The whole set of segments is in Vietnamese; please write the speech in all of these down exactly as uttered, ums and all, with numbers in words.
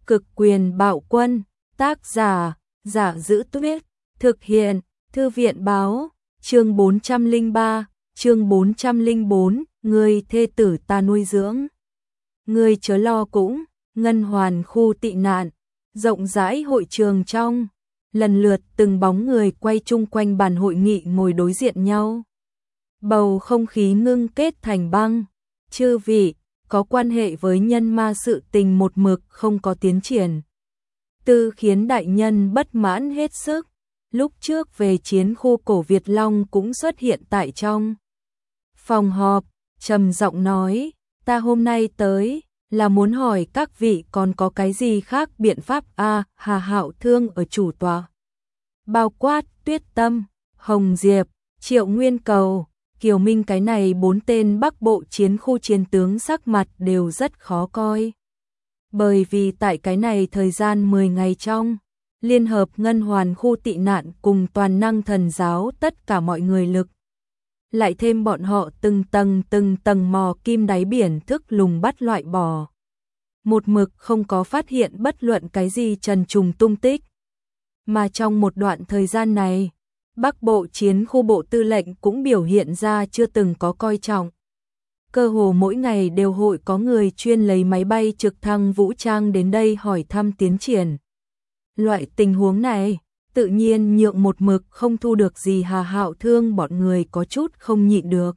Cực quyền bạo quân, tác giả, Giả Giữ Tuyết, thực hiện, Thư viện báo, chương bốn trăm lẻ ba, chương bốn trăm lẻ bốn, người thê tử ta nuôi dưỡng. Ngươi chớ lo cũng, Ngân Hoàn khu tị nạn, rộng rãi hội trường trong, lần lượt từng bóng người quay chung quanh bàn hội nghị ngồi đối diện nhau. Bầu không khí ngưng kết thành băng, chư vị, có quan hệ với nhân ma sự tình một mực không có tiến triển. Tư khiến đại nhân bất mãn hết sức, lúc trước về chiến khu cổ Việt Long cũng xuất hiện tại trong phòng họp, trầm giọng nói, ta hôm nay tới, là muốn hỏi các vị còn có cái gì khác biện pháp a à, Hà Hạo Thương ở chủ tọa. Bao quát, Tuyết Tâm, Hồng Diệp, Triệu Nguyên Cầu, Kiều Minh cái này bốn tên Bắc Bộ chiến khu chiến tướng sắc mặt đều rất khó coi. Bởi vì tại cái này thời gian mười ngày trong, Liên hợp Ngân Hoàn khu tị nạn cùng toàn năng thần giáo tất cả mọi người lực. Lại thêm bọn họ từng tầng từng tầng mò kim đáy biển thức lùng bắt loại bỏ. Một mực không có phát hiện bất luận cái gì trần trùng tung tích. Mà trong một đoạn thời gian này, Bắc Bộ chiến khu bộ tư lệnh cũng biểu hiện ra chưa từng có coi trọng. Cơ hồ mỗi ngày đều hội có người chuyên lấy máy bay trực thăng vũ trang đến đây hỏi thăm tiến triển. Loại tình huống này, tự nhiên nhượng một mực không thu được gì Hà Hạo Thương bọn người có chút không nhịn được.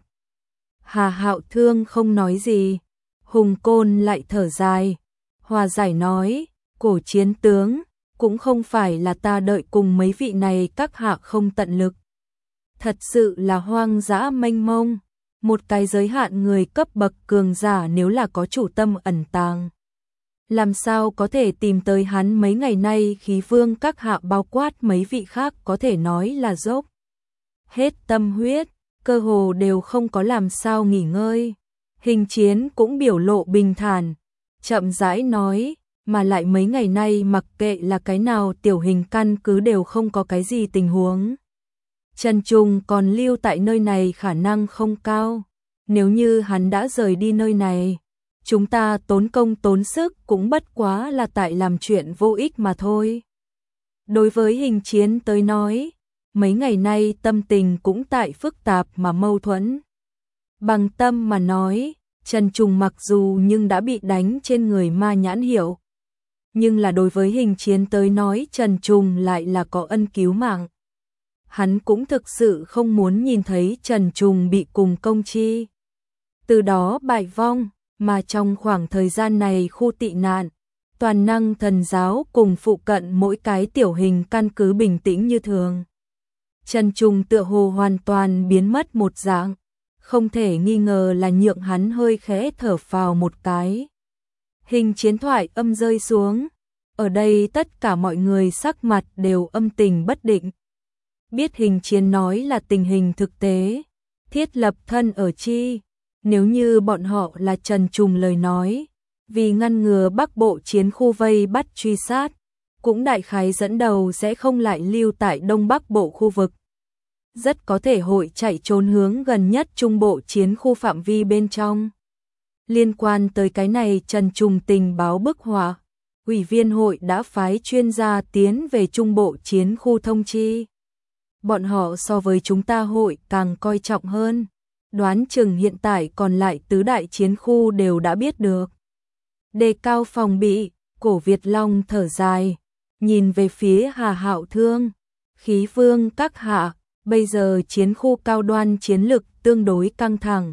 Hà Hạo Thương không nói gì, Hùng Côn lại thở dài, hòa giải nói, cổ chiến tướng, cũng không phải là ta đợi cùng mấy vị này các hạ không tận lực. Thật sự là hoang dã mênh mông, một cái giới hạn người cấp bậc cường giả nếu là có chủ tâm ẩn tàng. Làm sao có thể tìm tới hắn mấy ngày nay khí vương các hạ bao quát mấy vị khác có thể nói là dốc. Hết tâm huyết, cơ hồ đều không có làm sao nghỉ ngơi. Hình Chiến cũng biểu lộ bình thản, chậm rãi nói, mà lại mấy ngày nay mặc kệ là cái nào tiểu hình căn cứ đều không có cái gì tình huống. Trần Trùng còn lưu tại nơi này khả năng không cao, nếu như hắn đã rời đi nơi này, chúng ta tốn công tốn sức cũng bất quá là tại làm chuyện vô ích mà thôi. Đối với Hình Chiến tới nói, mấy ngày nay tâm tình cũng tại phức tạp mà mâu thuẫn. Bằng tâm mà nói, Trần Trùng mặc dù nhưng đã bị đánh trên người ma nhãn hiệu. Nhưng là đối với Hình Chiến tới nói Trần Trùng lại là có ân cứu mạng. Hắn cũng thực sự không muốn nhìn thấy Trần Trùng bị cùng công chi. Từ đó bại vong, mà trong khoảng thời gian này khu tị nạn, toàn năng thần giáo cùng phụ cận mỗi cái tiểu hình căn cứ bình tĩnh như thường. Trần Trùng tựa hồ hoàn toàn biến mất một dạng, không thể nghi ngờ là nhượng hắn hơi khẽ thở phào một cái. Hình Chiến thoại âm rơi xuống, ở đây tất cả mọi người sắc mặt đều âm tình bất định. Biết Hình Chiến nói là tình hình thực tế, thiết lập thân ở chi, nếu như bọn họ là Trần Trùng lời nói, vì ngăn ngừa Bắc Bộ chiến khu vây bắt truy sát, cũng đại khái dẫn đầu sẽ không lại lưu tại Đông Bắc Bộ khu vực. Rất có thể hội chạy trốn hướng gần nhất Trung Bộ chiến khu phạm vi bên trong. Liên quan tới cái này Trần Trùng tình báo bức họa, Ủy viên hội đã phái chuyên gia tiến về Trung Bộ chiến khu thông chi. Bọn họ so với chúng ta hội càng coi trọng hơn, đoán chừng hiện tại còn lại tứ đại chiến khu đều đã biết được. Đề cao phòng bị, cổ Việt Long thở dài, nhìn về phía Hà Hạo Thương, khí vương các hạ, bây giờ chiến khu cao đoan chiến lực tương đối căng thẳng.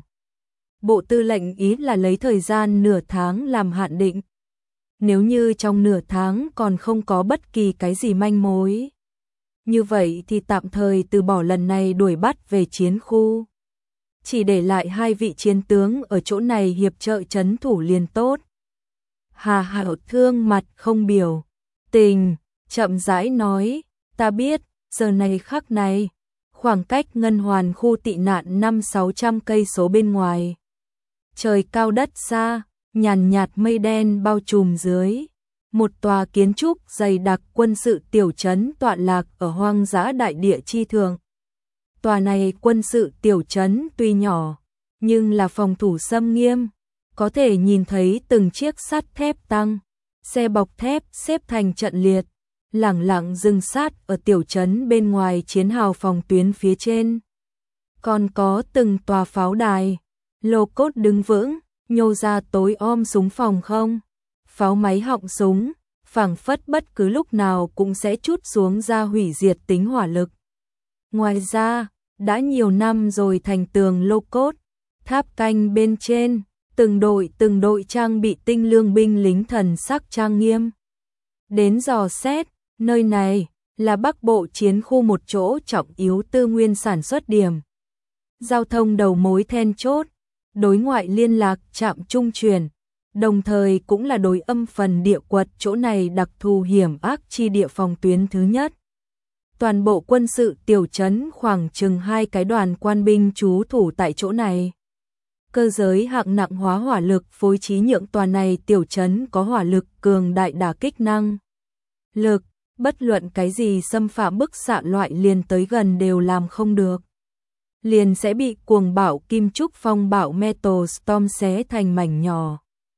Bộ tư lệnh ý là lấy thời gian nửa tháng làm hạn định. Nếu như trong nửa tháng còn không có bất kỳ cái gì manh mối, như vậy thì tạm thời từ bỏ lần này đuổi bắt về chiến khu. Chỉ để lại hai vị chiến tướng ở chỗ này hiệp trợ trấn thủ liền tốt. Hà Hạo Thương mặt không biểu tình, chậm rãi nói, ta biết, giờ này khắc này, khoảng cách Ngân Hoàn khu tị nạn năm sáu trăm cây số bên ngoài. Trời cao đất xa, nhàn nhạt mây đen bao trùm dưới. Một tòa kiến trúc dày đặc quân sự tiểu trấn tọa lạc ở hoang dã đại địa chi thượng. Tòa này quân sự tiểu trấn tuy nhỏ, nhưng là phòng thủ xâm nghiêm, có thể nhìn thấy từng chiếc sắt thép tăng, Xe bọc thép xếp thành trận liệt, lẳng lặng dừng sát ở tiểu trấn bên ngoài chiến hào phòng tuyến phía trên. Còn có từng tòa pháo đài, lô cốt đứng vững, nhô ra tối om súng phòng không. Pháo máy họng súng, phảng phất bất cứ lúc nào cũng sẽ trút xuống ra hủy diệt tính hỏa lực. Ngoài ra, đã nhiều năm rồi thành tường lô cốt, tháp canh bên trên, từng đội từng đội trang bị tinh lương binh lính thần sắc trang nghiêm. Đến dò xét, nơi này là Bắc Bộ chiến khu một chỗ trọng yếu tư nguyên sản xuất điểm. Giao thông đầu mối then chốt, đối ngoại liên lạc trạm trung truyền, đồng thời cũng là đối âm phần địa quật chỗ này đặc thù hiểm ác chi địa phòng tuyến thứ nhất. Toàn bộ quân sự tiểu trấn khoảng chừng hai cái đoàn quan binh trú thủ tại chỗ này. Cơ giới hạng nặng hóa hỏa lực phối trí nhượng tòa này tiểu trấn có hỏa lực cường đại đả kích năng lực, bất luận cái gì xâm phạm bức xạ loại liền tới gần đều làm không được. Liền sẽ bị cuồng bạo kim trúc phong bạo Metal Storm xé thành mảnh nhỏ.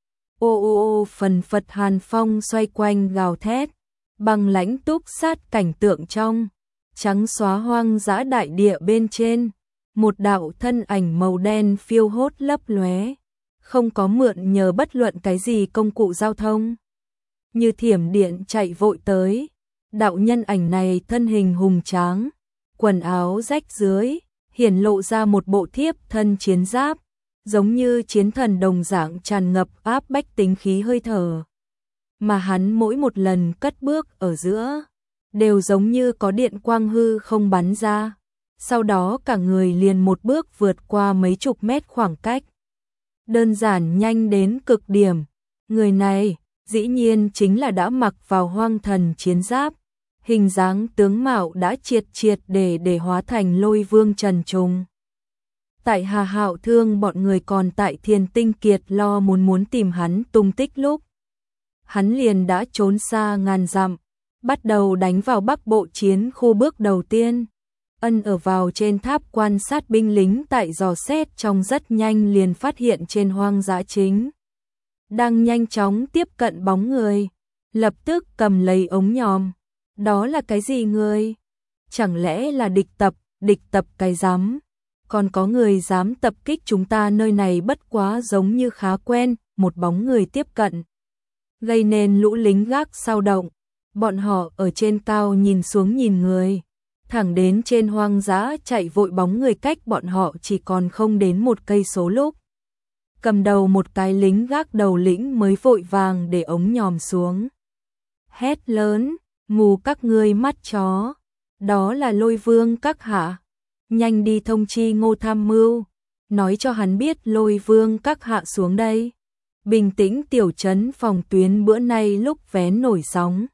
Ô ô ô phần phật hàn phong xoay quanh gào thét, băng lãnh túc sát cảnh tượng trong, trắng xóa hoang dã đại địa bên trên, một đạo thân ảnh màu đen phiêu hốt lấp lóe, không có mượn nhờ bất luận cái gì công cụ giao thông. Như thiểm điện chạy vội tới, đạo nhân ảnh này thân hình hùng tráng, quần áo rách rưới, hiển lộ ra một bộ thiếp thân chiến giáp, giống như chiến thần đồng dạng tràn ngập áp bách tính khí hơi thở. Mà hắn mỗi một lần cất bước ở giữa, đều giống như có điện quang hư không bắn ra, sau đó cả người liền một bước vượt qua mấy chục mét khoảng cách. Đơn giản nhanh đến cực điểm, người này dĩ nhiên chính là đã mặc vào hoang thần chiến giáp, hình dáng tướng mạo đã triệt triệt để để hóa thành Lôi Vương Trần Trùng. Tại Hà Hạo Thương bọn người còn tại Thiên Tinh Kiệt lo muốn muốn tìm hắn tung tích lúc, hắn liền đã trốn xa ngàn dặm, bắt đầu đánh vào Bắc Bộ chiến khu bước đầu tiên. Ân ở vào trên tháp quan sát binh lính tại dò xét trong rất nhanh liền phát hiện trên hoang dã chính đang nhanh chóng tiếp cận bóng người, lập tức cầm lấy ống nhòm. Đó là cái gì người? Chẳng lẽ là địch tập, địch tập cái rắm? Còn có người dám tập kích chúng ta nơi này bất quá giống như khá quen, một bóng người tiếp cận. Gây nên lũ lính gác sao động, bọn họ ở trên cao nhìn xuống nhìn người, thẳng đến trên hoang dã chạy vội bóng người cách bọn họ chỉ còn không đến một cây số lúc. Cầm đầu một cái lính gác đầu lĩnh mới vội vàng để ống nhòm xuống. Hét lớn, mù các ngươi mắt chó, đó là Lôi Vương các hạ. Nhanh đi thông chi Ngô Tham Mưu, nói cho hắn biết Lôi Vương các hạ xuống đây. Bình tĩnh tiểu trấn phòng tuyến bữa nay lúc vén nổi sóng.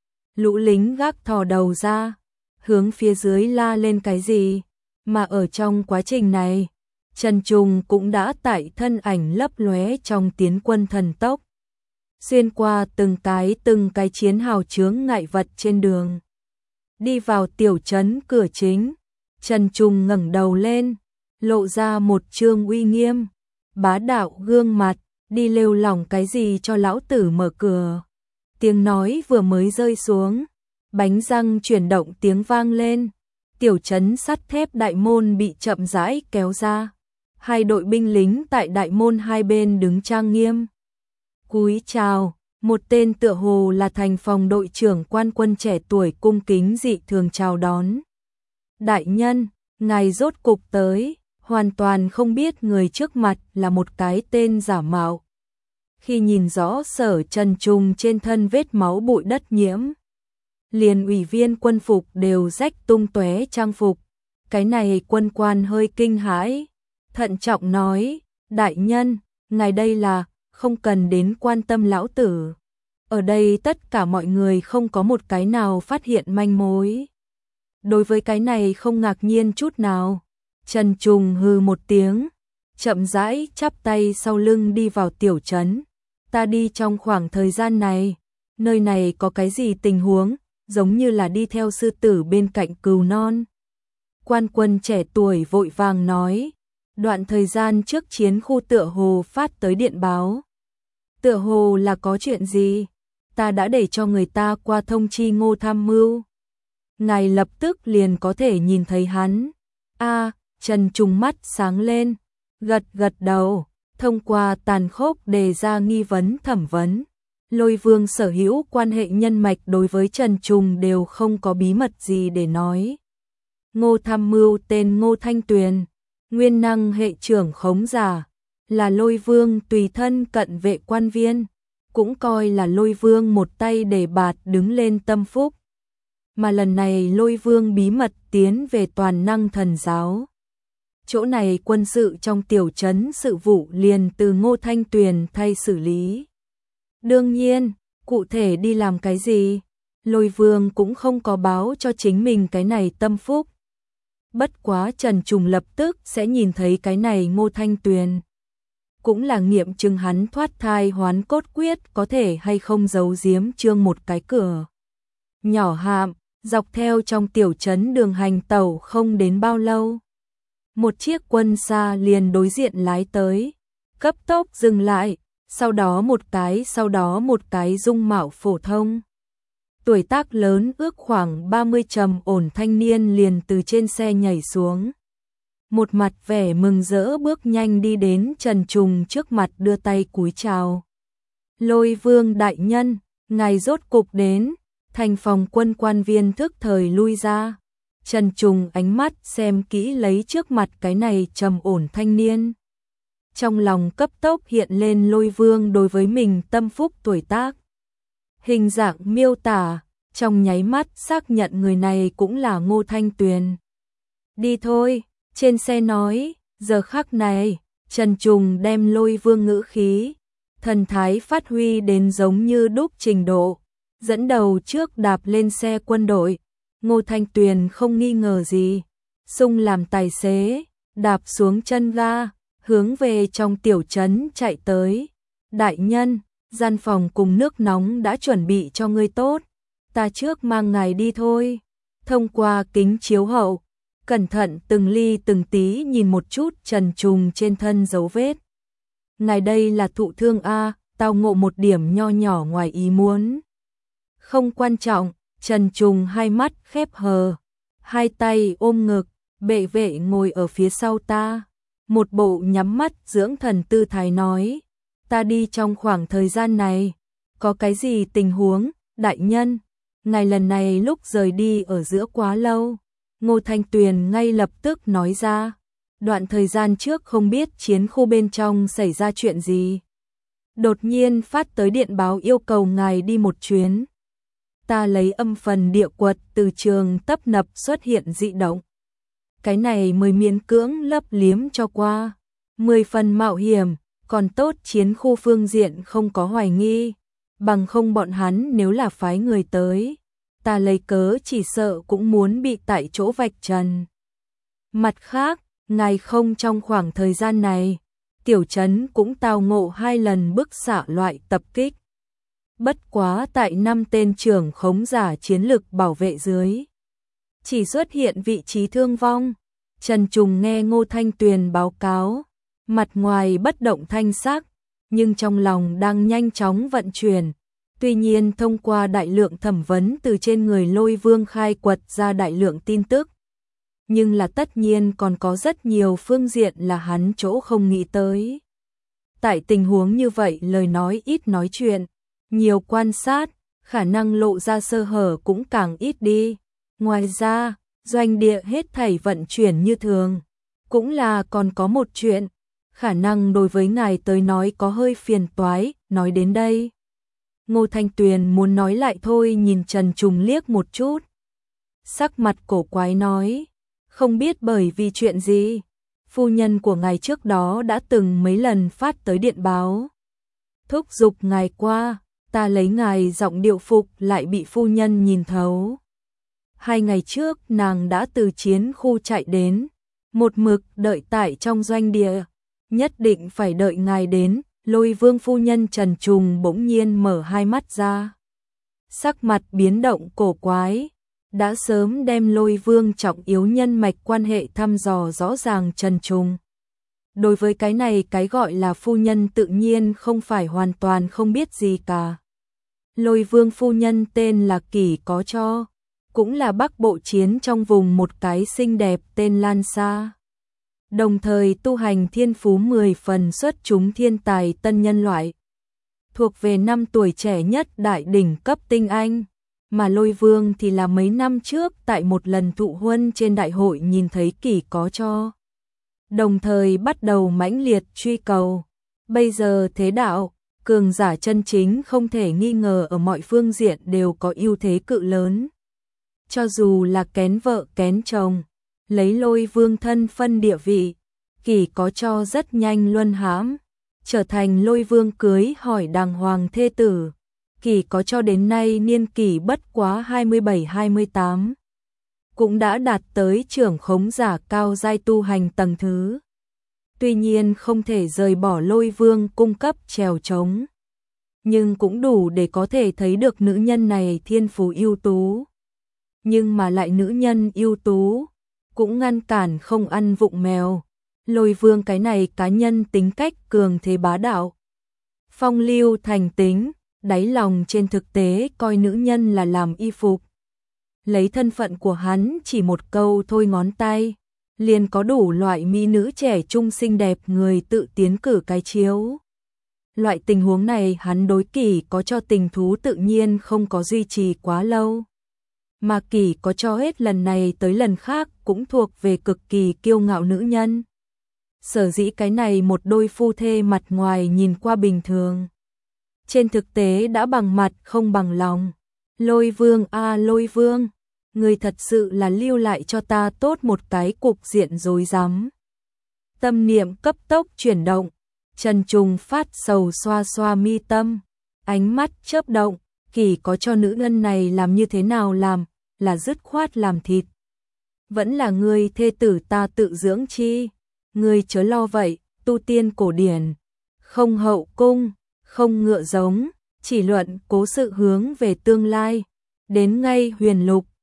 Lũ lính gác thò đầu ra, hướng phía dưới la lên cái gì, mà ở trong quá trình này, Trần Trùng cũng đã tại thân ảnh lấp lóe trong tiến quân thần tốc. Xuyên qua từng cái từng cái chiến hào chướng ngại vật trên đường. Đi vào tiểu trấn cửa chính, Trần Trùng ngẩng đầu lên, lộ ra một trương uy nghiêm, bá đạo gương mặt, đi lêu lỏng cái gì cho lão tử mở cửa. Tiếng nói vừa mới rơi xuống, bánh răng chuyển động tiếng vang lên, tiểu trấn sắt thép đại môn bị chậm rãi kéo ra. Hai đội binh lính tại đại môn hai bên đứng trang nghiêm. Cúi chào, một tên tựa hồ là thành phòng đội trưởng quan quân trẻ tuổi cung kính dị thường chào đón. Đại nhân, ngài rốt cục tới, hoàn toàn không biết người trước mặt là một cái tên giả mạo. Khi nhìn rõ Sở Trần Trùng trên thân vết máu bụi đất nhiễm, liền ủy viên quân phục đều rách tung tóe trang phục, cái này quân quan hơi kinh hãi, thận trọng nói, đại nhân, ngài đây là không cần đến quan tâm lão tử. Ở đây tất cả mọi người không có một cái nào phát hiện manh mối. Đối với cái này không ngạc nhiên chút nào. Trần Trùng hừ một tiếng, chậm rãi chắp tay sau lưng đi vào tiểu trấn. Ta đi trong khoảng thời gian này, nơi này có cái gì tình huống, giống như là đi theo sư tử bên cạnh cừu non. Quan quân trẻ tuổi vội vàng nói, đoạn thời gian trước chiến khu tựa hồ phát tới điện báo. Tựa hồ là có chuyện gì? ta đã để cho người ta qua thông chi Ngô Tham Mưu. Ngài lập tức liền có thể nhìn thấy hắn. A, Trần Trùng mắt sáng lên, gật gật đầu, thông qua tàn khốc đề ra nghi vấn thẩm vấn. Lôi Vương sở hữu quan hệ nhân mạch đối với Trần Trùng đều không có bí mật gì để nói. Ngô Tham Mưu tên Ngô Thanh Tuyền, nguyên năng hệ trưởng khống giả, là Lôi Vương tùy thân cận vệ quan viên, cũng coi là Lôi Vương một tay để bạt đứng lên tâm phúc. Mà lần này Lôi Vương bí mật tiến về toàn năng thần giáo. Chỗ này quân sự trong tiểu trấn sự vụ liền từ Ngô Thanh Tuyền thay xử lý. Đương nhiên, cụ thể đi làm cái gì, Lôi Vương cũng không có báo cho chính mình cái này tâm phúc. Bất quá Trần Trùng lập tức sẽ nhìn thấy cái này Ngô Thanh Tuyền. Cũng là nghiệm chứng hắn thoát thai hoán cốt quyết có thể hay không giấu giếm trương một cái cửa. Nhỏ hạm, dọc theo trong tiểu trấn đường hành tàu không đến bao lâu. Một chiếc quân xa liền đối diện lái tới, cấp tốc dừng lại, sau đó một cái sau đó một cái dung mạo phổ thông. Tuổi tác lớn ước khoảng ba mươi trầm ổn thanh niên liền từ trên xe nhảy xuống. Một mặt vẻ mừng rỡ bước nhanh đi đến Trần Trùng trước mặt đưa tay cúi chào. Lôi Vương đại nhân, ngài rốt cục đến, thành phòng quân quan viên thức thời lui ra. Trần Trùng ánh mắt xem kỹ lấy trước mặt cái này trầm ổn thanh niên. Trong lòng cấp tốc hiện lên Lôi Vương đối với mình tâm phúc tuổi tác. Hình dạng miêu tả, trong nháy mắt xác nhận người này cũng là Ngô Thanh Tuyền. Đi thôi, trên xe nói, giờ khắc này, Trần Trùng đem Lôi Vương ngữ khí, thần thái phát huy đến giống như đúc trình độ, dẫn đầu trước đạp lên xe quân đội. Ngô Thanh Tuyền không nghi ngờ gì, xung làm tài xế, đạp xuống chân ga, hướng về trong tiểu trấn chạy tới. Đại nhân, gian phòng cùng nước nóng đã chuẩn bị cho ngươi tốt, ta trước mang ngài đi thôi. Thông qua kính chiếu hậu, cẩn thận từng ly từng tí nhìn một chút Trần Trùng trên thân dấu vết. Ngài đây là thụ thương a, tao ngộ một điểm nho nhỏ ngoài ý muốn. Không quan trọng. Trần Trùng hai mắt khép hờ, hai tay ôm ngực, bệ vệ ngồi ở phía sau ta. Một bộ nhắm mắt dưỡng thần tư thái nói, ta đi trong khoảng thời gian này, có cái gì tình huống, đại nhân, ngài lần này lúc rời đi ở giữa quá lâu. Ngô Thanh Tuyền ngay lập tức nói ra, đoạn thời gian trước không biết chiến khu bên trong xảy ra chuyện gì. Đột nhiên phát tới điện báo yêu cầu ngài đi một chuyến. Ta lấy âm phần địa quật từ trường tấp nập xuất hiện dị động. Cái này mới miễn cưỡng lấp liếm cho qua. Mười phần mạo hiểm, còn tốt chiến khu phương diện không có hoài nghi. Bằng không bọn hắn nếu là phái người tới, ta lấy cớ chỉ sợ cũng muốn bị tại chỗ vạch trần. Mặt khác, ngài không trong khoảng thời gian này, tiểu trấn cũng tao ngộ hai lần bức xạ loại tập kích. Bất quá tại năm tên trưởng khống giả chiến lực bảo vệ dưới, chỉ xuất hiện vị trí thương vong. Trần Trùng nghe Ngô Thanh Tuyền báo cáo, mặt ngoài bất động thanh sắc, nhưng trong lòng đang nhanh chóng vận chuyển. Tuy nhiên thông qua đại lượng thẩm vấn từ trên người Lôi Vương khai quật ra đại lượng tin tức, nhưng là tất nhiên còn có rất nhiều phương diện là hắn chỗ không nghĩ tới. Tại tình huống như vậy lời nói ít nói chuyện, nhiều quan sát, khả năng lộ ra sơ hở cũng càng ít đi. Ngoài ra, doanh địa hết thảy vận chuyển như thường. Cũng là còn có một chuyện, khả năng đối với ngài tới nói có hơi phiền toái, nói đến đây. Ngô Thanh Tuyền muốn nói lại thôi nhìn Trần Trùng liếc một chút. Sắc mặt cổ quái nói, không biết bởi vì chuyện gì, phu nhân của ngài trước đó đã từng mấy lần phát tới điện báo. Thúc giục ngài qua, ta lấy ngài giọng điệu phục lại bị phu nhân nhìn thấu. Hai ngày trước nàng đã từ chiến khu chạy đến, một mực đợi tại trong doanh địa, nhất định phải đợi ngài đến. Lôi Vương phu nhân Trần Trùng bỗng nhiên mở hai mắt ra. Sắc mặt biến động cổ quái, đã sớm đem Lôi Vương trọng yếu nhân mạch quan hệ thăm dò rõ ràng Trần Trùng. Đối với cái này cái gọi là phu nhân tự nhiên không phải hoàn toàn không biết gì cả. Lôi vương phu nhân tên là Kỷ Có Cho, cũng là bắc bộ chiến trong vùng một cái xinh đẹp tên Lan Sa. Đồng thời tu hành thiên phú mười phần xuất chúng thiên tài tân nhân loại. Thuộc về năm tuổi trẻ nhất đại đỉnh cấp tinh anh, mà Lôi Vương thì là mấy năm trước tại một lần thụ huân trên đại hội nhìn thấy Kỷ Có Cho. Đồng thời bắt đầu mãnh liệt truy cầu. Bây giờ thế đạo, cường giả chân chính không thể nghi ngờ ở mọi phương diện đều có ưu thế cự lớn. Cho dù là kén vợ kén chồng, lấy Lôi Vương thân phân địa vị, Kỷ Có Cho rất nhanh luân hãm, trở thành Lôi Vương cưới hỏi đàng hoàng thê tử. Kỷ Có Cho đến nay niên kỷ bất quá hai mươi bảy hai mươi tám, cũng đã đạt tới trưởng khống giả cao giai tu hành tầng thứ. Tuy nhiên không thể rời bỏ Lôi Vương cung cấp trèo trống, nhưng cũng đủ để có thể thấy được nữ nhân này thiên phú ưu tú. Nhưng mà lại nữ nhân ưu tú, cũng ngăn cản không ăn vụng mèo. Lôi Vương cái này cá nhân tính cách cường thế bá đạo, phong lưu thành tính, đáy lòng trên thực tế coi nữ nhân là làm y phục. Lấy thân phận của hắn chỉ một câu thôi ngón tay, liền có đủ loại mỹ nữ trẻ trung xinh đẹp người tự tiến cử cái chiếu. Loại tình huống này hắn đối Kỷ Có Cho tình thú tự nhiên không có duy trì quá lâu. Mà Kỷ Có Cho hết lần này tới lần khác cũng thuộc về cực kỳ kiêu ngạo nữ nhân. Sở dĩ cái này một đôi phu thê mặt ngoài nhìn qua bình thường, trên thực tế đã bằng mặt không bằng lòng. Lôi Vương a à, Lôi Vương, người thật sự là lưu lại cho ta tốt một cái cục diện rối rắm. Tâm niệm cấp tốc chuyển động, Trần Trùng phát sầu xoa xoa mi tâm, ánh mắt chớp động. Kỷ Có Cho nữ nhân này làm như thế nào làm, là dứt khoát làm thịt. Vẫn là người thê tử ta tự dưỡng chi, người chớ lo vậy. Tu tiên cổ điển, không hậu cung, không ngựa giống, chỉ luận cố sự hướng về tương lai. Đến ngay huyền lục,